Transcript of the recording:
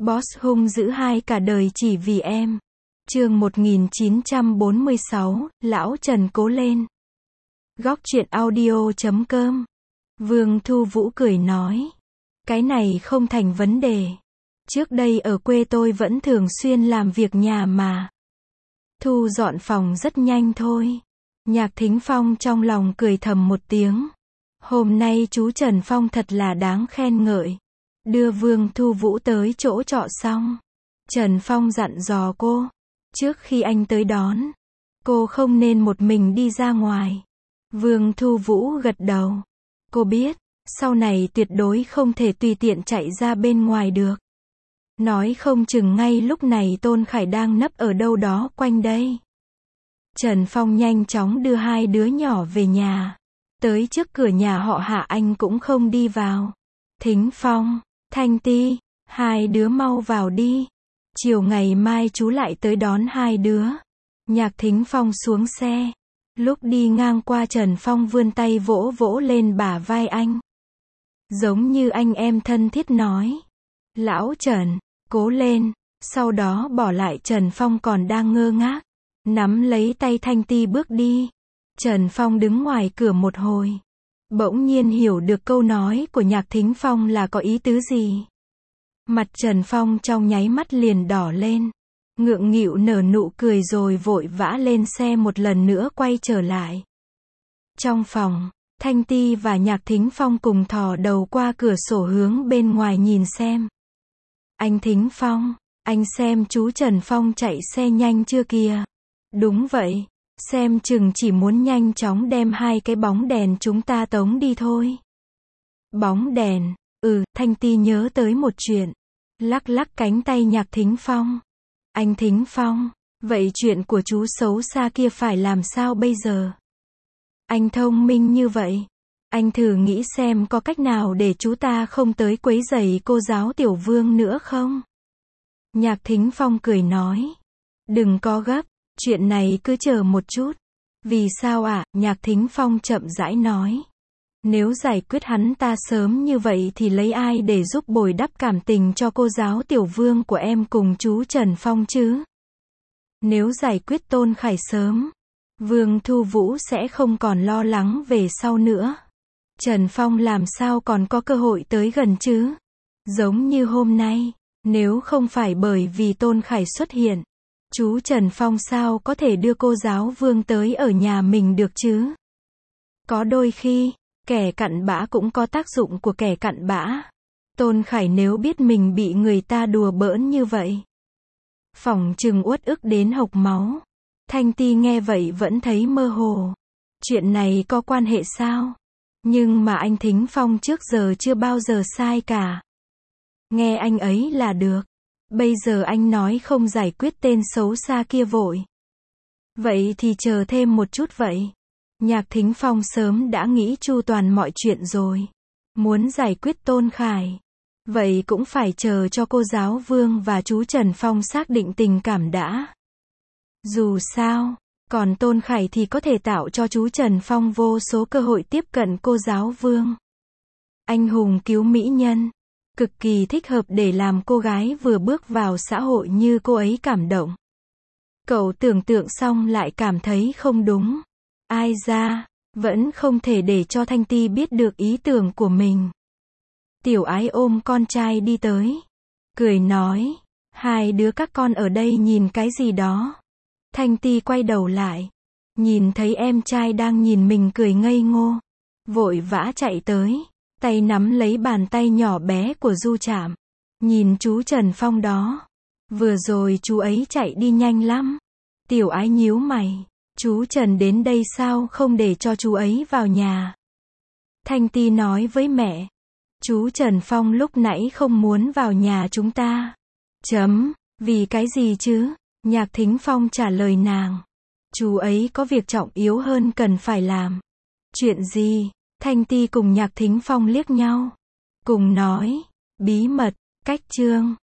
Boss hung dữ hai cả đời chỉ vì em. Chương 1946, Lão Trần cố lên. Góc truyện audio.com. Vương Thu Vũ cười nói. Cái này không thành vấn đề. Trước đây ở quê tôi vẫn thường xuyên làm việc nhà mà. Thu dọn phòng rất nhanh thôi. Nhạc Thính Phong trong lòng cười thầm một tiếng. Hôm nay chú Trần Phong thật là đáng khen ngợi. Đưa Vương Thu Vũ tới chỗ trọ xong, Trần Phong dặn dò cô, trước khi anh tới đón, cô không nên một mình đi ra ngoài. Vương Thu Vũ gật đầu. Cô biết, sau này tuyệt đối không thể tùy tiện chạy ra bên ngoài được. Nói không chừng ngay lúc này Tôn Khải đang nấp ở đâu đó quanh đây. Trần Phong nhanh chóng đưa hai đứa nhỏ về nhà. Tới trước cửa nhà họ Hạ anh cũng không đi vào. Thính Phong, Thanh Ti, hai đứa mau vào đi. Chiều ngày mai chú lại tới đón hai đứa. Nhạc Thính Phong xuống xe. Lúc đi ngang qua Trần Phong vươn tay vỗ vỗ lên bả vai anh. Giống như anh em thân thiết nói. Lão Trần, cố lên. Sau đó bỏ lại Trần Phong còn đang ngơ ngác. Nắm lấy tay Thanh Ti bước đi. Trần Phong đứng ngoài cửa một hồi. Bỗng nhiên hiểu được câu nói của Nhạc Thính Phong là có ý tứ gì. Mặt Trần Phong trong nháy mắt liền đỏ lên. Ngượng nghịu nở nụ cười rồi vội vã lên xe một lần nữa quay trở lại. Trong phòng, Thanh Ti và Nhạc Thính Phong cùng thò đầu qua cửa sổ hướng bên ngoài nhìn xem. Anh Thính Phong, anh xem chú Trần Phong chạy xe nhanh chưa kìa. Đúng vậy. Xem chừng chỉ muốn nhanh chóng đem hai cái bóng đèn chúng ta tống đi thôi. Bóng đèn, Thanh Ti nhớ tới một chuyện. Lắc lắc cánh tay Nhạc Thính Phong. Anh Thính Phong, vậy chuyện của chú xấu xa kia phải làm sao bây giờ? Anh thông minh như vậy. Anh thử nghĩ xem có cách nào để chú ta không tới quấy rầy cô giáo Tiểu Vương nữa không? Nhạc Thính Phong cười nói. Đừng có gấp. Chuyện này cứ chờ một chút. Vì sao ạ? Nhạc Thính Phong chậm rãi nói. Nếu giải quyết hắn ta sớm như vậy thì lấy ai để giúp bồi đắp cảm tình cho cô giáo Tiểu Vương của em cùng chú Trần Phong chứ? Nếu giải quyết Tôn Khải sớm, Vương Thu Vũ sẽ không còn lo lắng về sau nữa. Trần Phong làm sao còn có cơ hội tới gần chứ? Giống như hôm nay, nếu không phải bởi vì Tôn Khải xuất hiện, chú Trần Phong sao có thể đưa cô giáo Vương tới ở nhà mình được chứ? Có đôi khi, kẻ cặn bã cũng có tác dụng của kẻ cặn bã. Tôn Khải nếu biết mình bị người ta đùa bỡn như vậy, phỏng chừng uất ức đến hộc máu. Thanh Ti nghe vậy vẫn thấy mơ hồ. Chuyện này có quan hệ sao? Nhưng mà anh Thính Phong trước giờ chưa bao giờ sai cả. Nghe anh ấy là được. Bây giờ anh nói không giải quyết tên xấu xa kia vội. Vậy thì chờ thêm một chút vậy. Nhạc Thính Phong sớm đã nghĩ chu toàn mọi chuyện rồi. Muốn giải quyết Tôn Khải. Vậy cũng phải chờ cho cô giáo Vương và chú Trần Phong xác định tình cảm đã. Dù sao, còn Tôn Khải thì có thể tạo cho chú Trần Phong vô số cơ hội tiếp cận cô giáo Vương. Anh hùng cứu mỹ nhân. Cực kỳ thích hợp để làm cô gái vừa bước vào xã hội như cô ấy cảm động. Cậu tưởng tượng xong lại cảm thấy không đúng. Ai ra, vẫn không thể để cho Thanh Ti biết được ý tưởng của mình. Tiểu Ái ôm con trai đi tới. Cười nói, hai đứa các con ở đây nhìn cái gì đó. Thanh Ti quay đầu lại. Nhìn thấy em trai đang nhìn mình cười ngây ngô. Vội vã chạy tới. Tay nắm lấy bàn tay nhỏ bé của Du Trạm. Nhìn chú Trần Phong đó. Vừa rồi chú ấy chạy đi nhanh lắm. Tiểu Ái nhíu mày. Chú Trần đến đây sao không để cho chú ấy vào nhà? Thanh Ti nói với mẹ. Chú Trần Phong lúc nãy không muốn vào nhà chúng ta. Vì cái gì chứ? Nhạc Thính Phong trả lời nàng. Chú ấy có việc trọng yếu hơn cần phải làm. Chuyện gì? Thanh Ti cùng Nhạc Thính Phong liếc nhau. Cùng nói. Bí mật, cách chương.